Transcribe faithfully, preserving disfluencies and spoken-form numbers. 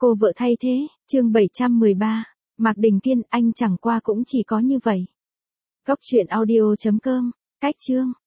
Cô vợ thay thế, chương bảy trăm mười ba. Mạc Đình Kiên, anh chẳng qua cũng chỉ có như vậy. Góc truyện audio chấm com, cách chương.